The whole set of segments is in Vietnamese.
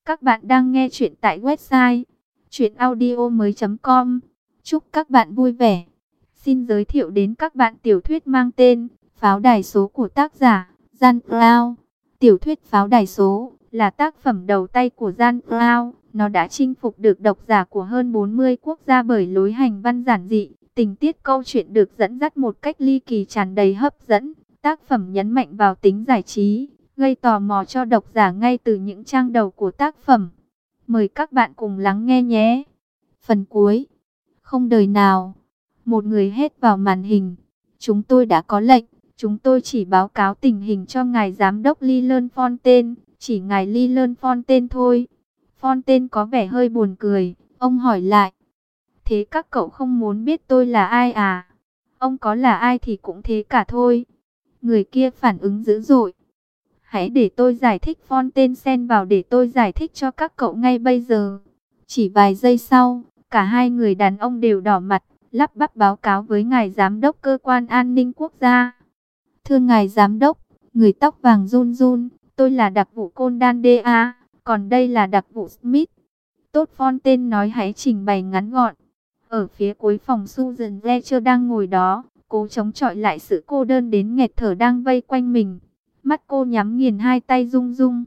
Các bạn đang nghe chuyện tại website chuyenaudio.com. Chúc các bạn vui vẻ. Xin giới thiệu đến các bạn tiểu thuyết mang tên Pháo đài số của tác giả Jan Cloud. Tiểu thuyết Pháo đài số là tác phẩm đầu tay của Jan Cloud. Nó đã chinh phục được độc giả của hơn 40 quốc gia bởi lối hành văn giản dị. Tình tiết câu chuyện được dẫn dắt một cách ly kỳ tràn đầy hấp dẫn. Tác phẩm nhấn mạnh vào tính giải trí, gây tò mò cho độc giả ngay từ những trang đầu của tác phẩm. Mời các bạn cùng lắng nghe nhé. Phần cuối. Không đời nào. Một người hét vào màn hình. Chúng tôi đã có lệnh. Chúng tôi chỉ báo cáo tình hình cho ngài giám đốc Leland Fontaine. Chỉ ngài Leland Fontaine thôi. Fontaine có vẻ hơi buồn cười. Ông hỏi lại. Thế các cậu không muốn biết tôi là ai à? Ông có là ai thì cũng thế cả thôi. Người kia phản ứng dữ dội. Hãy để tôi giải thích. Fontaine xen vào để tôi giải thích cho các cậu ngay bây giờ. Chỉ vài giây sau, cả hai người đàn ông đều đỏ mặt, lắp bắp báo cáo với ngài giám đốc cơ quan an ninh quốc gia. Thưa ngài giám đốc, người tóc vàng run run, tôi là đặc vụ Condan D.A., còn đây là đặc vụ Smith. Tốt, Fontaine nói, hãy trình bày ngắn gọn. Ở phía cuối phòng Susan Fletcher đang ngồi đó, cố chống chọi lại sự cô đơn đến nghẹt thở đang vây quanh mình. Mắt cô nhắm nghiền, hai tay rung rung.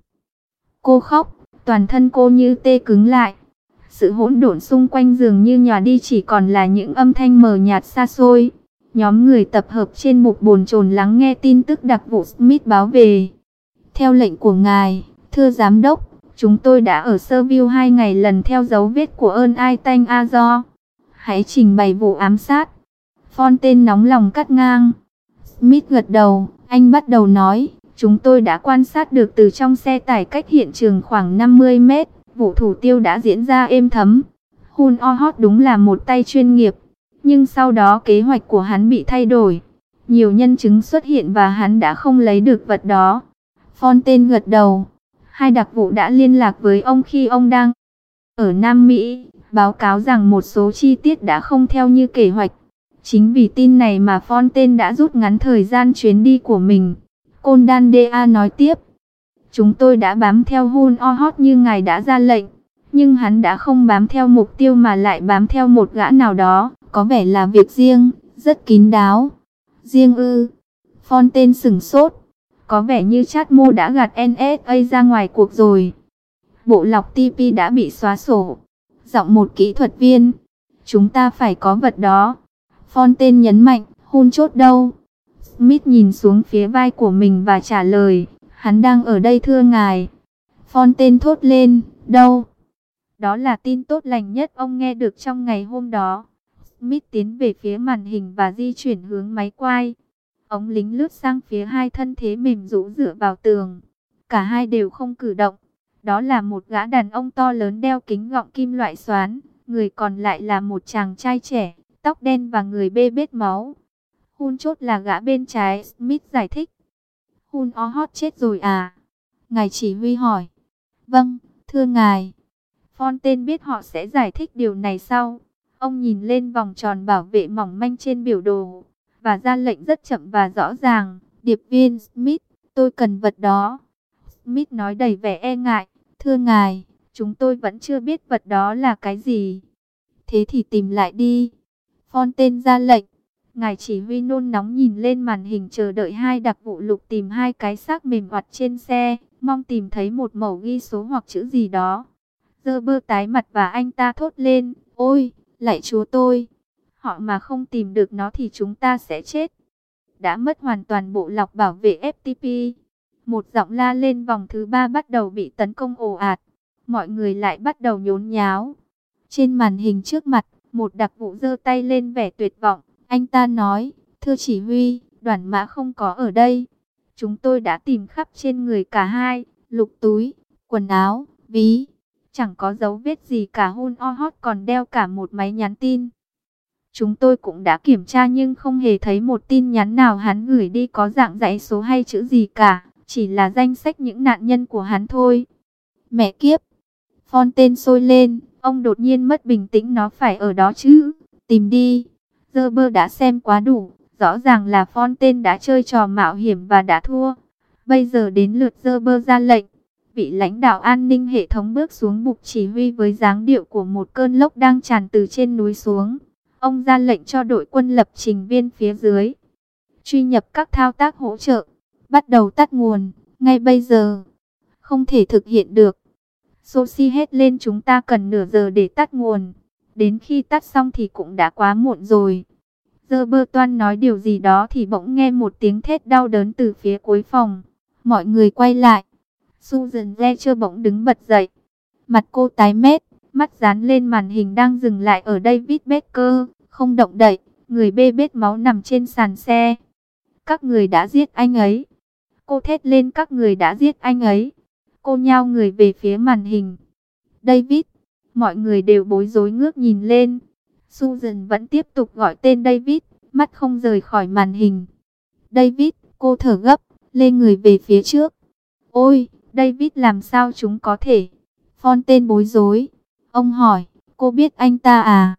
Cô khóc, toàn thân cô như tê cứng lại. Sự hỗn độn xung quanh dường như nhòa đi, chỉ còn là những âm thanh mờ nhạt xa xôi. Nhóm người tập hợp trên mục bồn chồn lắng nghe tin tức đặc vụ Smith báo về. Theo lệnh của ngài, thưa giám đốc, chúng tôi đã ở Serville 2 ngày lần theo dấu vết của ơn ai tanh Azor. Hãy trình bày vụ ám sát. Fontaine nóng lòng cắt ngang. Smith gật đầu, anh bắt đầu nói. Chúng tôi đã quan sát được từ trong xe tải cách hiện trường khoảng 50 mét, vụ thủ tiêu đã diễn ra êm thấm. Hun Oh đúng là một tay chuyên nghiệp, nhưng sau đó kế hoạch của hắn bị thay đổi. Nhiều nhân chứng xuất hiện và hắn đã không lấy được vật đó. Fontaine gật đầu. Hai đặc vụ đã liên lạc với ông khi ông đang ở Nam Mỹ, báo cáo rằng một số chi tiết đã không theo như kế hoạch. Chính vì tin này mà Fontaine đã rút ngắn thời gian chuyến đi của mình. Condan D.A. nói tiếp. Chúng tôi đã bám theo Hun Oh như ngài đã ra lệnh. Nhưng hắn đã không bám theo mục tiêu mà lại bám theo một gã nào đó. Có vẻ là việc riêng, rất kín đáo. Riêng ư? Fontaine sửng sốt. Có vẻ như Chatmo đã gạt NSA ra ngoài cuộc rồi. Bộ lọc TP đã bị xóa sổ. Giọng một kỹ thuật viên. Chúng ta phải có vật đó. Fontaine nhấn mạnh. Hun chốt đâu? Smith nhìn xuống phía vai của mình và trả lời, hắn đang ở đây thưa ngài. Fontaine thốt lên, đâu? Đó là tin tốt lành nhất ông nghe được trong ngày hôm đó. Smith tiến về phía màn hình và di chuyển hướng máy quay. Ống lính lướt sang phía hai thân thế mềm rũ dựa vào tường. Cả hai đều không cử động. Đó là một gã đàn ông to lớn đeo kính gọng kim loại xoán. Người còn lại là một chàng trai trẻ, tóc đen và người bê bết máu. Hun chốt là gã bên trái, Smith giải thích. Hun Oh chết rồi à? Ngài chỉ huy hỏi. Vâng, thưa ngài. Fontaine biết họ sẽ giải thích điều này sau. Ông nhìn lên vòng tròn bảo vệ mỏng manh trên biểu đồ và ra lệnh rất chậm và rõ ràng. Điệp viên Smith, tôi cần vật đó. Smith nói đầy vẻ e ngại. Thưa ngài, chúng tôi vẫn chưa biết vật đó là cái gì. Thế thì tìm lại đi. Fontaine ra lệnh. Ngài chỉ huy nôn nóng nhìn lên màn hình chờ đợi hai đặc vụ lục tìm hai cái xác mềm oặt trên xe, mong tìm thấy một mẩu ghi số hoặc chữ gì đó. Gerber tái mặt và anh ta thốt lên, ôi, lạy chúa tôi, họ mà không tìm được nó thì chúng ta sẽ chết. Đã mất hoàn toàn bộ lọc bảo vệ FTP. Một giọng la lên, vòng thứ 3 bắt đầu bị tấn công ồ ạt. Mọi người lại bắt đầu nhốn nháo. Trên màn hình trước mặt, một đặc vụ giơ tay lên vẻ tuyệt vọng. Anh ta nói, thưa chỉ huy, Đoàn Mã không có ở đây. Chúng tôi đã tìm khắp trên người cả hai, lục túi, quần áo, ví. Chẳng có dấu vết gì cả. Hun Oh còn đeo cả một máy nhắn tin. Chúng tôi cũng đã kiểm tra nhưng không hề thấy một tin nhắn nào hắn gửi đi có dạng dãy số hay chữ gì cả. Chỉ là danh sách những nạn nhân của hắn thôi. Mẹ kiếp! Fontaine sôi lên, ông đột nhiên mất bình tĩnh, nó phải ở đó chứ. Tìm đi. Gerber đã xem quá đủ, rõ ràng là Fontaine đã chơi trò mạo hiểm và đã thua. Bây giờ đến lượt Gerber ra lệnh. Vị lãnh đạo an ninh hệ thống bước xuống bục chỉ huy với dáng điệu của một cơn lốc đang tràn từ trên núi xuống. Ông ra lệnh cho đội quân lập trình viên phía dưới truy nhập các thao tác hỗ trợ, bắt đầu tắt nguồn, ngay bây giờ. Không thể thực hiện được. Sophie hét lên, chúng ta cần nửa giờ để tắt nguồn. Đến khi tắt xong thì cũng đã quá muộn rồi. Robertoine nói điều gì đó thì bỗng nghe một tiếng thét đau đớn từ phía cuối phòng. Mọi người quay lại. Susan Fletcher bỗng đứng bật dậy. Mặt cô tái mét, mắt dán lên màn hình đang dừng lại ở David Baker, không động đậy, người bê bết máu nằm trên sàn xe. Các người đã giết anh ấy. Cô thét lên, các người đã giết anh ấy. Cô nhao người về phía màn hình. David, mọi người đều bối rối ngước nhìn lên. Susan vẫn tiếp tục gọi tên David, mắt không rời khỏi màn hình. David, cô thở gấp, lê người về phía trước. Ôi, David, làm sao chúng có thể? Fontaine bối rối. Ông hỏi, cô biết anh ta à?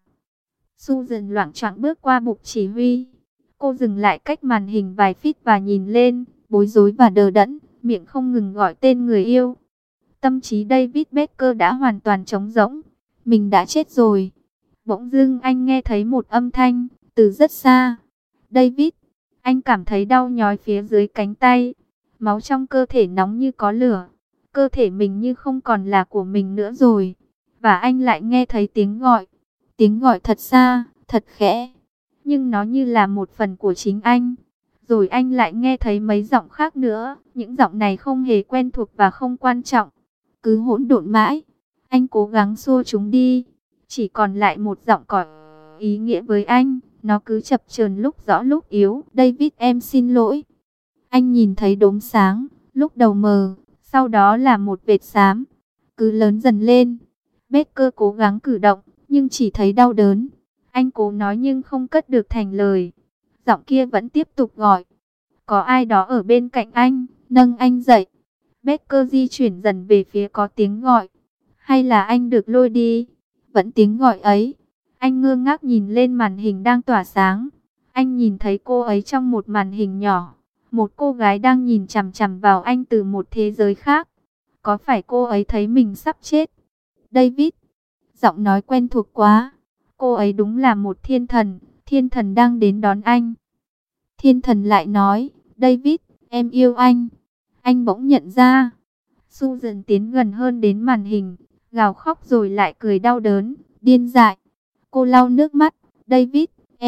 Susan loạng choạng bước qua bục chỉ huy. Cô dừng lại cách màn hình vài feet và nhìn lên, bối rối và đờ đẫn, miệng không ngừng gọi tên người yêu. Tâm trí David Baker đã hoàn toàn trống rỗng. Mình đã chết rồi. Bỗng dưng anh nghe thấy một âm thanh, từ rất xa. David, anh cảm thấy đau nhói phía dưới cánh tay. Máu trong cơ thể nóng như có lửa. Cơ thể mình như không còn là của mình nữa rồi. Và anh lại nghe thấy tiếng gọi. Tiếng gọi thật xa, thật khẽ. Nhưng nó như là một phần của chính anh. Rồi anh lại nghe thấy mấy giọng khác nữa. Những giọng này không hề quen thuộc và không quan trọng. Cứ hỗn độn mãi. Anh cố gắng xua chúng đi. Chỉ còn lại một giọng có ý nghĩa với anh. Nó cứ chập chờn lúc rõ lúc yếu. David, em xin lỗi. Anh nhìn thấy đốm sáng. Lúc đầu mờ. Sau đó là một vệt xám. Cứ lớn dần lên. Baker cố gắng cử động. Nhưng chỉ thấy đau đớn. Anh cố nói nhưng không cất được thành lời. Giọng kia vẫn tiếp tục gọi. Có ai đó ở bên cạnh anh. Nâng anh dậy. Baker di chuyển dần về phía có tiếng gọi. Hay là anh được lôi đi? Vẫn tiếng gọi ấy. Anh ngơ ngác nhìn lên màn hình đang tỏa sáng. Anh nhìn thấy cô ấy trong một màn hình nhỏ. Một cô gái đang nhìn chằm chằm vào anh từ một thế giới khác. Có phải cô ấy thấy mình sắp chết? David. Giọng nói quen thuộc quá. Cô ấy đúng là một thiên thần đang đến đón anh. Thiên thần lại nói, David, em yêu anh. Anh bỗng nhận ra. Susan tiến gần hơn đến màn hình, gào khóc rồi lại cười đau đớn, điên dại. Cô lau nước mắt, David,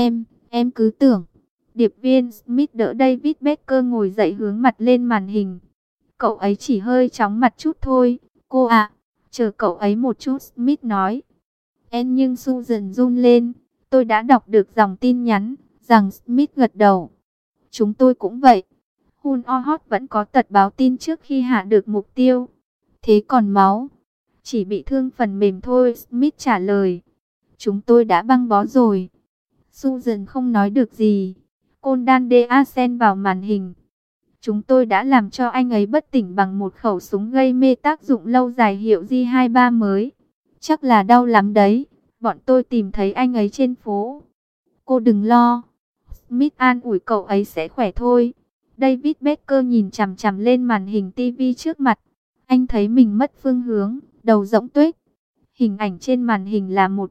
em cứ tưởng. Điệp viên Smith đỡ David Baker ngồi dậy hướng mặt lên màn hình. Cậu ấy chỉ hơi chóng mặt chút thôi, cô ạ. Chờ cậu ấy một chút, Smith nói. Nhưng Susan run lên. Tôi đã đọc được dòng tin nhắn, rằng Smith gật đầu. Chúng tôi cũng vậy. Hun Ohot vẫn có tật báo tin trước khi hạ được mục tiêu. Thế còn máu? Chỉ bị thương phần mềm thôi, Smith trả lời. Chúng tôi đã băng bó rồi. Susan không nói được gì. Condan de xen vào màn hình. Chúng tôi đã làm cho anh ấy bất tỉnh bằng một khẩu súng gây mê tác dụng lâu dài hiệu J23 mới. Chắc là đau lắm đấy. Bọn tôi tìm thấy anh ấy trên phố. Cô đừng lo. Smith an ủi, cậu ấy sẽ khỏe thôi. David Baker nhìn chằm chằm lên màn hình TV trước mặt. Anh thấy mình mất phương hướng, đầu rỗng tuếch. Hình ảnh trên màn hình là một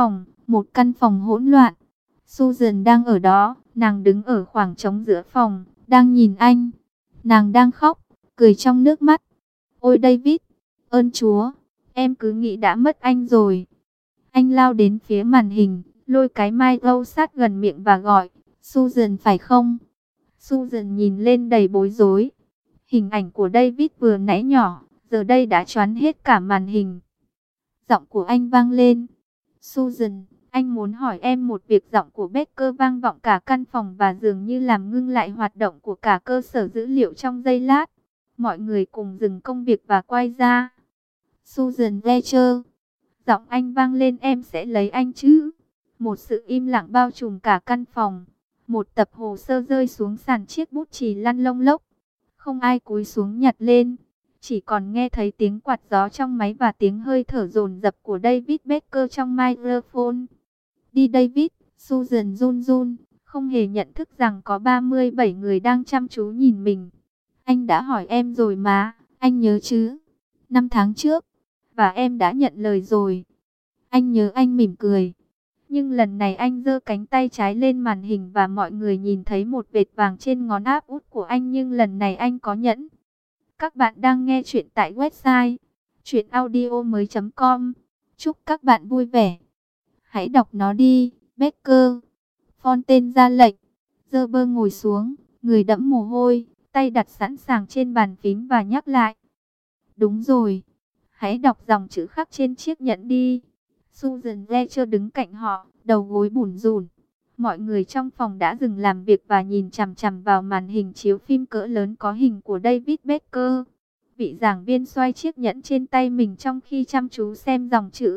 căn phòng hỗn loạn. Susan đang ở đó, nàng đứng ở khoảng trống giữa phòng, đang nhìn anh. Nàng đang khóc, cười trong nước mắt. Ôi David, ơn Chúa, em cứ nghĩ đã mất anh rồi. Anh lao đến phía màn hình, lôi cái micro sát gần miệng và gọi, Susan phải không? Susan nhìn lên đầy bối rối. Hình ảnh của David vừa nãy nhỏ, giờ đây đã choán hết cả màn hình. Giọng của anh vang lên. Susan, anh muốn hỏi em một việc. Giọng của Baker vang vọng cả căn phòng và dường như làm ngưng lại hoạt động của cả cơ sở dữ liệu trong giây lát. Mọi người cùng dừng công việc và quay ra. Susan Fletcher. Giọng anh vang lên, em sẽ lấy anh chứ? Một sự im lặng bao trùm cả căn phòng. Một tập hồ sơ rơi xuống sàn, chiếc bút chì lăn lông lốc. Không ai cúi xuống nhặt lên. Chỉ còn nghe thấy tiếng quạt gió trong máy và tiếng hơi thở dồn dập của David Baker trong microphone. Đi David, Susan run run, không hề nhận thức rằng có 37 người đang chăm chú nhìn mình. Anh đã hỏi em rồi mà, anh nhớ chứ? 5 tháng trước. Và em đã nhận lời rồi. Anh nhớ, anh mỉm cười. Nhưng lần này anh giơ cánh tay trái lên màn hình và mọi người nhìn thấy một vệt vàng trên ngón áp út của anh. Nhưng lần này anh có nhẫn. Các bạn đang nghe chuyện tại website chuyenaudio.com. Chúc các bạn vui vẻ. Hãy đọc nó đi, Becker. Fontaine ra lệnh. Gerber ngồi xuống, người đẫm mồ hôi, tay đặt sẵn sàng trên bàn phím và nhắc lại. Đúng rồi, hãy đọc dòng chữ khắc trên chiếc nhẫn đi. Susan Fletcher đứng cạnh họ, đầu gối bủn rủn. Mọi người trong phòng đã dừng làm việc và nhìn chằm chằm vào màn hình chiếu phim cỡ lớn có hình của David Becker. Vị giảng viên xoay chiếc nhẫn trên tay mình trong khi chăm chú xem dòng chữ.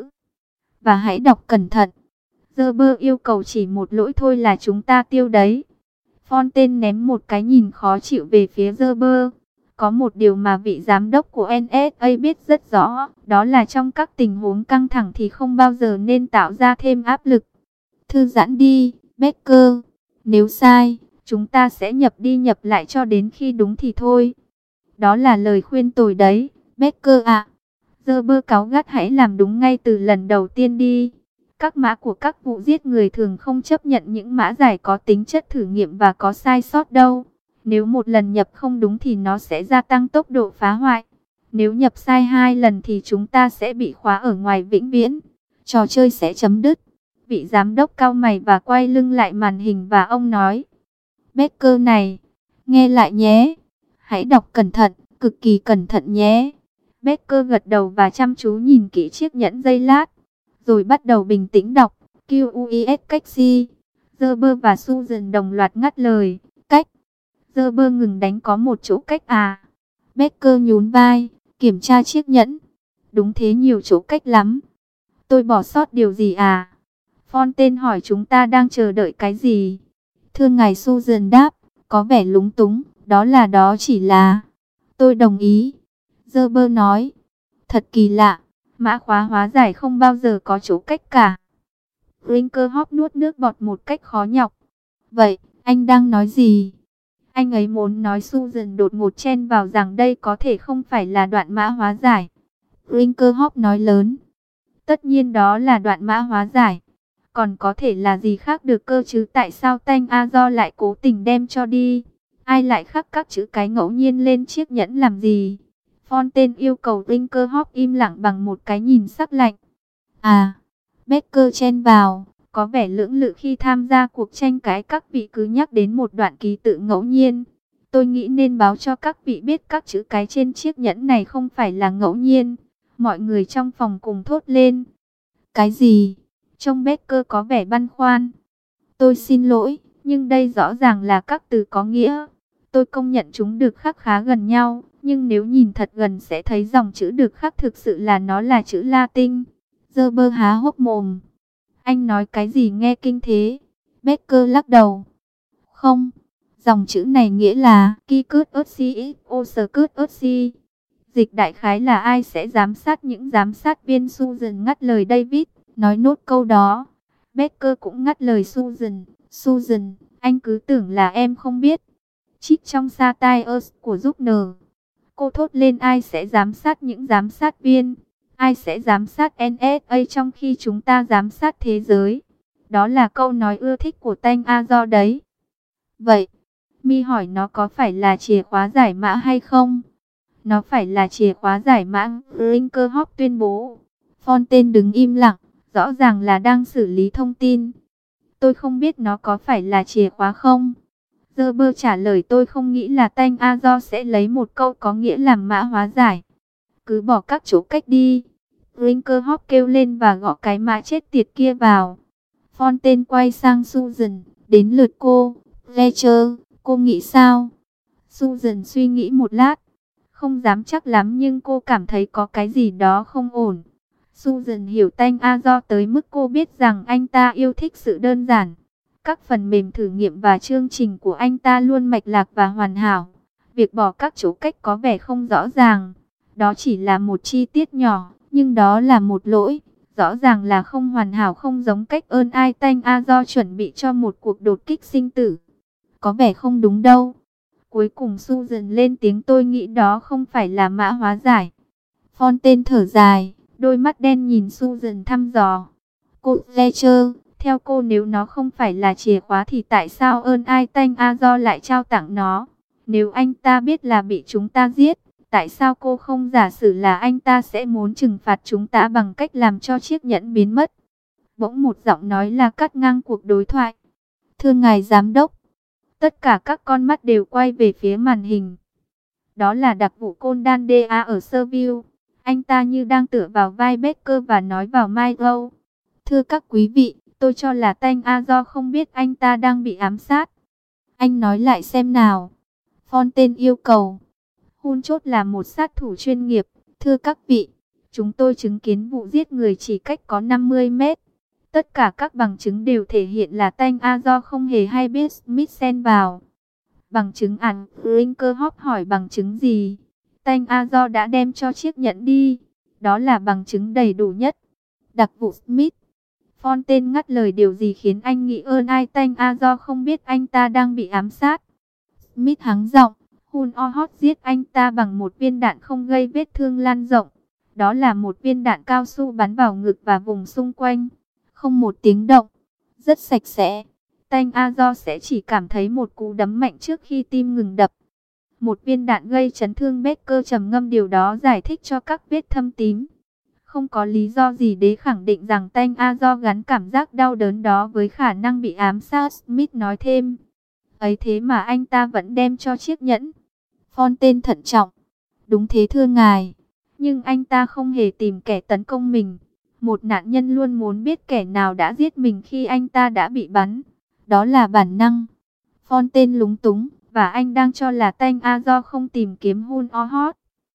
Và hãy đọc cẩn thận. Gerber yêu cầu, chỉ một lỗi thôi là chúng ta tiêu đấy. Fontaine ném một cái nhìn khó chịu về phía Gerber. Có một điều mà vị giám đốc của NSA biết rất rõ, đó là trong các tình huống căng thẳng thì không bao giờ nên tạo ra thêm áp lực. Thư giãn đi, Becker. Nếu sai, chúng ta sẽ nhập đi nhập lại cho đến khi đúng thì thôi. Đó là lời khuyên tồi đấy, Becker ạ. Gerber cáu gắt, hãy làm đúng ngay từ lần đầu tiên đi. Các mã của các vụ giết người thường không chấp nhận những mã giải có tính chất thử nghiệm và có sai sót đâu. Nếu một lần nhập không đúng thì nó sẽ gia tăng tốc độ phá hoại. Nếu nhập sai 2 lần thì chúng ta sẽ bị khóa ở ngoài vĩnh viễn. Trò chơi sẽ chấm dứt. Vị giám đốc cau mày và quay lưng lại màn hình và ông nói. Becker này, nghe lại nhé. Hãy đọc cẩn thận, cực kỳ cẩn thận nhé. Becker gật đầu và chăm chú nhìn kỹ chiếc nhẫn giây lát. Rồi bắt đầu bình tĩnh đọc. QUIS cách si. Gerber và Susan đồng loạt ngắt lời. Cách. Gerber ngừng đánh, có một chỗ cách à? Becker nhún vai, kiểm tra chiếc nhẫn. Đúng thế, nhiều chỗ cách lắm. Tôi bỏ sót điều gì à? Fontaine hỏi, chúng ta đang chờ đợi cái gì? Thưa ngài, Susan đáp, có vẻ lúng túng. Đó chỉ là... Tôi đồng ý. Gerber nói. Thật kỳ lạ. Mã khóa hóa giải không bao giờ có chỗ cách cả. Brinkerhoff nuốt nước bọt một cách khó nhọc. Vậy, anh đang nói gì? Anh ấy muốn nói. Susan đột ngột chen vào rằng đây có thể không phải là đoạn mã hóa giải. Brinkerhoff nói lớn. Tất nhiên đó là đoạn mã hóa giải. Còn có thể là gì khác được cơ chứ? Tại sao Tanh Azor lại cố tình đem cho đi? Ai lại khắc các chữ cái ngẫu nhiên lên chiếc nhẫn làm gì? Fontaine yêu cầu. Brinkerhoff im lặng bằng một cái nhìn sắc lạnh. À, Becker chen vào, có vẻ lưỡng lự khi tham gia cuộc tranh cãi. Các vị cứ nhắc đến một đoạn ký tự ngẫu nhiên. Tôi nghĩ nên báo cho các vị biết các chữ cái trên chiếc nhẫn này không phải là ngẫu nhiên. Mọi người trong phòng cùng thốt lên. Cái gì? Trông Becker có vẻ băn khoăn. Tôi xin lỗi, nhưng đây rõ ràng là các từ có nghĩa. Tôi công nhận chúng được khắc khá gần nhau, nhưng nếu nhìn thật gần sẽ thấy dòng chữ được khắc thực sự là nó là chữ Latin. Gerber há hốc mồm. Anh nói cái gì nghe kinh thế? Becker lắc đầu. Không, dòng chữ này nghĩa là Kikut Otsi Osakut Otsi. Dịch đại khái là ai sẽ giám sát những giám sát viên. Susan ngắt lời David, nói nốt câu đó. Becker cũng ngắt lời Susan. Susan, anh cứ tưởng là em không biết. Trích trong Satires của Zuckner. Cô thốt lên, ai sẽ giám sát những giám sát viên? Ai sẽ giám sát NSA trong khi chúng ta giám sát thế giới? Đó là câu nói ưa thích của Tanh Azor đấy. Vậy, Mi hỏi nó có phải là chìa khóa giải mã hay không? Nó phải là chìa khóa giải mã, Brinkerhoff tuyên bố. Fontaine đứng im lặng, rõ ràng là đang xử lý thông tin. Tôi không biết nó có phải là chìa khóa không? Gerber trả lời, tôi không nghĩ là Tanh Azor sẽ lấy một câu có nghĩa làm mã hóa giải. Cứ bỏ các chỗ cách đi. Brinkerhoff kêu lên và gõ cái mã chết tiệt kia vào. Fontaine quay sang Susan, đến lượt cô. Fletcher, cô nghĩ sao? Susan suy nghĩ một lát. Không dám chắc lắm nhưng cô cảm thấy có cái gì đó không ổn. Susan hiểu Tanh Azor tới mức cô biết rằng anh ta yêu thích sự đơn giản. Các phần mềm thử nghiệm và chương trình của anh ta luôn mạch lạc và hoàn hảo. Việc bỏ các chỗ cách có vẻ không rõ ràng. Đó chỉ là một chi tiết nhỏ, nhưng đó là một lỗi. Rõ ràng là không hoàn hảo, không giống cách ơn ai Tanh Azor chuẩn bị cho một cuộc đột kích sinh tử. Có vẻ không đúng đâu. Cuối cùng Susan lên tiếng, tôi nghĩ đó không phải là mã hóa giải. Fontaine thở dài, đôi mắt đen nhìn Susan thăm dò. Cô Fletcher, theo cô nếu nó không phải là chìa khóa thì tại sao ơn ai Tanh Azor lại trao tặng nó? Nếu anh ta biết là bị chúng ta giết, tại sao cô không giả sử là anh ta sẽ muốn trừng phạt chúng ta bằng cách làm cho chiếc nhẫn biến mất? Bỗng một giọng nói là cắt ngang cuộc đối thoại. Thưa ngài giám đốc. Tất cả các con mắt đều quay về phía màn hình. Đó là đặc vụ Condan DA ở Serville. Anh ta như đang tựa vào vai Baker và nói vào micro. Thưa các quý vị, tôi cho là Tanh Azor không biết anh ta đang bị ám sát. Anh nói lại xem nào. Fontaine yêu cầu. Hunchot là một sát thủ chuyên nghiệp. Thưa các vị, chúng tôi chứng kiến vụ giết người chỉ cách có 50 mét. Tất cả các bằng chứng đều thể hiện là Tanh Azor không hề hay biết Smith xen vào. Bằng chứng ản Brinkerhoff hỏi bằng chứng gì? Tanh Azor đã đem cho chiếc nhẫn đi. Đó là bằng chứng đầy đủ nhất. Đặc vụ Smith. Fontaine ngắt lời điều gì khiến anh nghĩ ơn ai Tanh Azor không biết anh ta đang bị ám sát? Smith hắng giọng. Hun Ohot giết anh ta bằng một viên đạn không gây vết thương lan rộng. Đó là một viên đạn cao su bắn vào ngực và vùng xung quanh. Không một tiếng động. Rất sạch sẽ. Tanh Azor sẽ chỉ cảm thấy một cú đấm mạnh trước khi tim ngừng đập. Một viên đạn gây chấn thương. Baker trầm ngâm điều đó giải thích cho các vết thâm tím. Không có lý do gì để khẳng định rằng Tanh Azor gắn cảm giác đau đớn đó với khả năng bị ám sát, Smith nói thêm. Ấy thế mà anh ta vẫn đem cho chiếc nhẫn. Fontaine thận trọng. Đúng thế thưa ngài. Nhưng anh ta không hề tìm kẻ tấn công mình. Một nạn nhân luôn muốn biết kẻ nào đã giết mình khi anh ta đã bị bắn. Đó là bản năng. Fontaine lúng túng. Và anh đang cho là Tanh Azor không tìm kiếm Hun Ohot.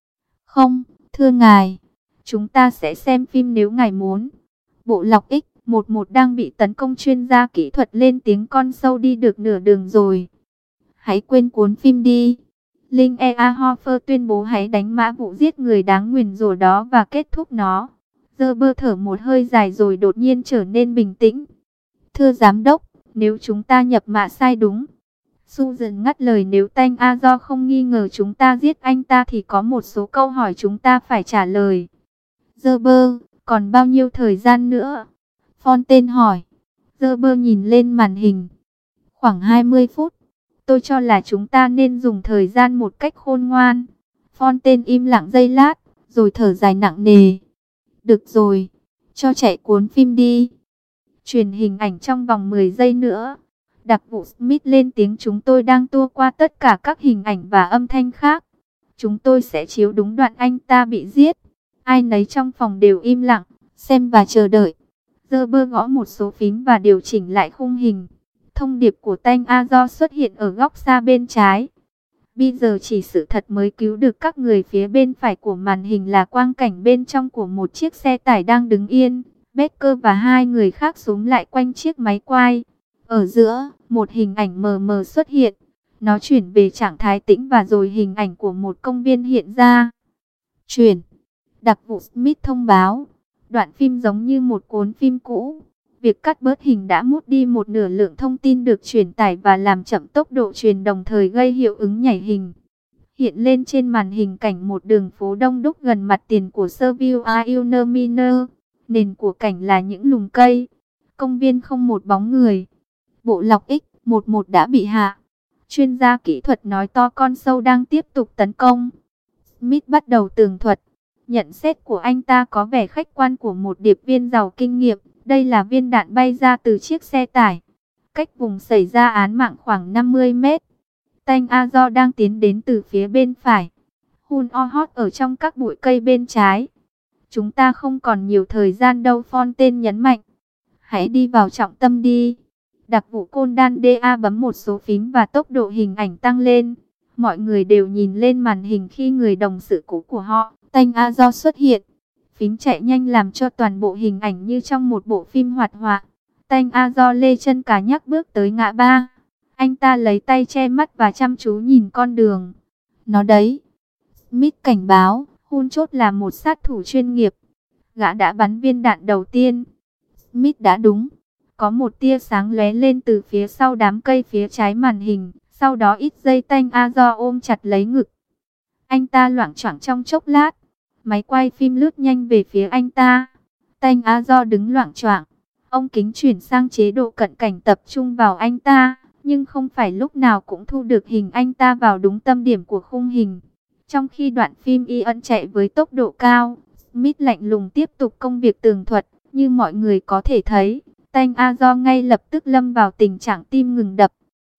Không, thưa ngài. Chúng ta sẽ xem phim nếu ngài muốn. Bộ lọc X11 đang bị tấn công. Chuyên gia kỹ thuật lên tiếng con sâu đi được nửa đường rồi. Hãy quên cuốn phim đi. Linh E.A. Hofer tuyên bố hãy đánh mã vụ giết người đáng nguyền rủa đó và kết thúc nó. Gerber thở một hơi dài rồi đột nhiên trở nên bình tĩnh. Thưa giám đốc, nếu chúng ta nhập mã sai đúng. Susan ngắt lời, nếu Tanh Azor không nghi ngờ chúng ta giết anh ta thì có một số câu hỏi chúng ta phải trả lời. Gerber, còn bao nhiêu thời gian nữa? Fontaine hỏi. Gerber nhìn lên màn hình. Khoảng 20 phút. Tôi cho là chúng ta nên dùng thời gian một cách khôn ngoan. Fontaine im lặng giây lát, rồi thở dài nặng nề. Được rồi, cho chạy cuốn phim đi. Truyền hình ảnh trong vòng 10 giây nữa. Đặc vụ Smith lên tiếng, chúng tôi đang tua qua tất cả các hình ảnh và âm thanh khác. Chúng tôi sẽ chiếu đúng đoạn anh ta bị giết. Ai nấy trong phòng đều im lặng, xem và chờ đợi. Gerber gõ một số phím và điều chỉnh lại khung hình. Thông điệp của Tanh Azor xuất hiện ở góc xa bên trái. Bây giờ chỉ sự thật mới cứu được các người. Phía bên phải của màn hình là quang cảnh bên trong của một chiếc xe tải đang đứng yên. Baker và hai người khác xúm lại quanh chiếc máy quay. Ở giữa, một hình ảnh mờ mờ xuất hiện. Nó chuyển về trạng thái tĩnh và rồi hình ảnh của một công viên hiện ra. Chuyển. Đặc vụ Smith thông báo. Đoạn phim giống như một cuốn phim cũ. Việc cắt bớt hình đã mút đi một nửa lượng thông tin được truyền tải và làm chậm tốc độ truyền, đồng thời gây hiệu ứng nhảy hình. Hiện lên trên màn hình cảnh một đường phố đông đúc gần mặt tiền của Serville-Miner. Nền của cảnh là những lùm cây. Công viên không một bóng người. Bộ lọc X11 đã bị hạ. Chuyên gia kỹ thuật nói to, con sâu đang tiếp tục tấn công. Smith bắt đầu tường thuật. Nhận xét của anh ta có vẻ khách quan của một điệp viên giàu kinh nghiệm. Đây là viên đạn bay ra từ chiếc xe tải. Cách vùng xảy ra án mạng khoảng 50 mét. Tanh Azor đang tiến đến từ phía bên phải. Hun Ohot ở trong các bụi cây bên trái. Chúng ta không còn nhiều thời gian đâu, Fontaine nhấn mạnh. Hãy đi vào trọng tâm đi. Đặc vụ Condan DA bấm một số phím và tốc độ hình ảnh tăng lên. Mọi người đều nhìn lên màn hình khi người đồng sự cũ của họ, Tanh Azor xuất hiện. Phím chạy nhanh làm cho toàn bộ hình ảnh như trong một bộ phim hoạt họa. Tanh Azor lê chân cá nhắc bước tới ngã ba. Anh ta lấy tay che mắt và chăm chú nhìn con đường. Nó đấy. Smith cảnh báo, Hunchot là một sát thủ chuyên nghiệp. Gã đã bắn viên đạn đầu tiên. Smith đã đúng. Có một tia sáng lóe lên từ phía sau đám cây phía trái màn hình. Sau đó ít giây Tanh Azor ôm chặt lấy ngực. Anh ta loạng choạng trong chốc lát. Máy quay phim lướt nhanh về phía anh ta. Tanh A-do đứng loạng choạng. Ông kính chuyển sang chế độ cận cảnh tập trung vào anh ta, nhưng không phải lúc nào cũng thu được hình anh ta vào đúng tâm điểm của khung hình. Trong khi đoạn phim Ian chạy với tốc độ cao, Smith lạnh lùng tiếp tục công việc tường thuật. Như mọi người có thể thấy, Tanh A-do ngay lập tức lâm vào tình trạng tim ngừng đập.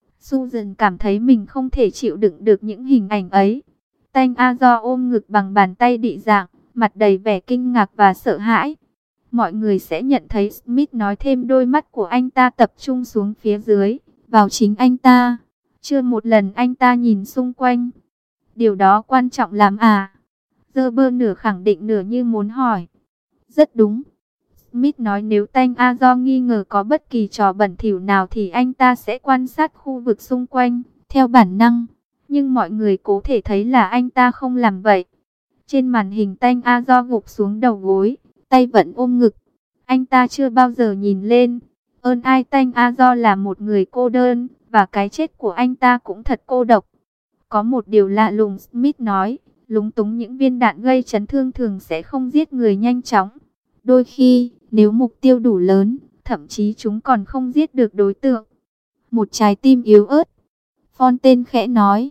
Susan cảm thấy mình không thể chịu đựng được những hình ảnh ấy. Tanh A-do ôm ngực bằng bàn tay đị dạng, mặt đầy vẻ kinh ngạc và sợ hãi. Mọi người sẽ nhận thấy Smith nói thêm đôi mắt của anh ta tập trung xuống phía dưới, vào chính anh ta. Chưa một lần anh ta nhìn xung quanh. Điều đó quan trọng lắm à? Gerber nửa khẳng định nửa như muốn hỏi. Rất đúng. Smith nói nếu Tanh A-do nghi ngờ có bất kỳ trò bẩn thỉu nào thì anh ta sẽ quan sát khu vực xung quanh, theo bản năng. Nhưng mọi người có thể thấy là anh ta không làm vậy. Trên màn hình Tanh A-do gục xuống đầu gối, tay vẫn ôm ngực. Anh ta chưa bao giờ nhìn lên. Ơn ai Tanh A-do là một người cô đơn, và cái chết của anh ta cũng thật cô độc. Có một điều lạ lùng, Smith nói, lúng túng những viên đạn gây chấn thương thường sẽ không giết người nhanh chóng. Đôi khi, nếu mục tiêu đủ lớn, thậm chí chúng còn không giết được đối tượng. Một trái tim yếu ớt. Fontaine khẽ nói.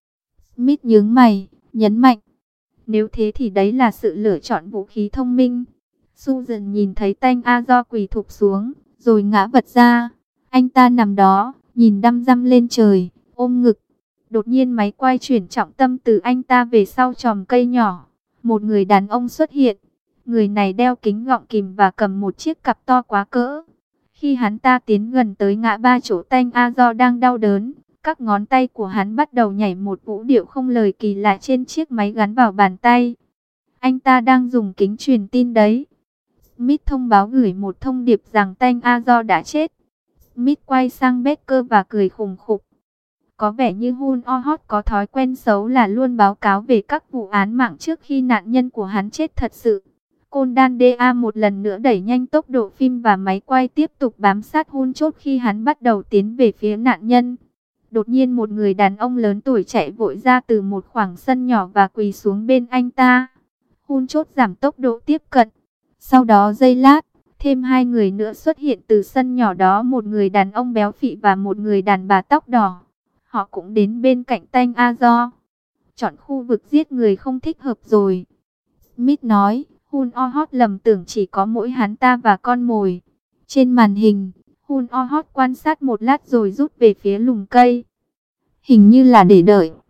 Smith nhướng mày, nhấn mạnh. Nếu thế thì đấy là sự lựa chọn vũ khí thông minh. Susan nhìn thấy Tanh A-do quỳ thụp xuống, rồi ngã vật ra. Anh ta nằm đó, nhìn đăm đăm lên trời, ôm ngực. Đột nhiên máy quay chuyển trọng tâm từ anh ta về sau chòm cây nhỏ. Một người đàn ông xuất hiện. Người này đeo kính gọng kìm và cầm một chiếc cặp to quá cỡ. Khi hắn ta tiến gần tới ngã ba chỗ Tanh A-do đang đau đớn, các ngón tay của hắn bắt đầu nhảy một vũ điệu không lời kỳ lạ trên chiếc máy gắn vào bàn tay. Anh ta đang dùng kính truyền tin đấy. Smith thông báo gửi một thông điệp rằng Tanh A-do đã chết. Smith quay sang Becker và cười khùng khục. Có vẻ như Hun Oh có thói quen xấu là luôn báo cáo về các vụ án mạng trước khi nạn nhân của hắn chết thật sự. Condan DA một lần nữa đẩy nhanh tốc độ phim và máy quay tiếp tục bám sát Hun chốt khi hắn bắt đầu tiến về phía nạn nhân. Đột nhiên một người đàn ông lớn tuổi chạy vội ra từ một khoảng sân nhỏ và quỳ xuống bên anh ta. Hun chốt giảm tốc độ tiếp cận. Sau đó giây lát, thêm hai người nữa xuất hiện từ sân nhỏ đó, một người đàn ông béo phì và một người đàn bà tóc đỏ. Họ cũng đến bên cạnh Tanh A-do. Chọn khu vực giết người không thích hợp rồi. Smith nói, Hun Oh lầm tưởng chỉ có mỗi hắn ta và con mồi. Trên màn hình, Hun Oh quan sát một lát rồi rút về phía lùm cây. Hình như là để đợi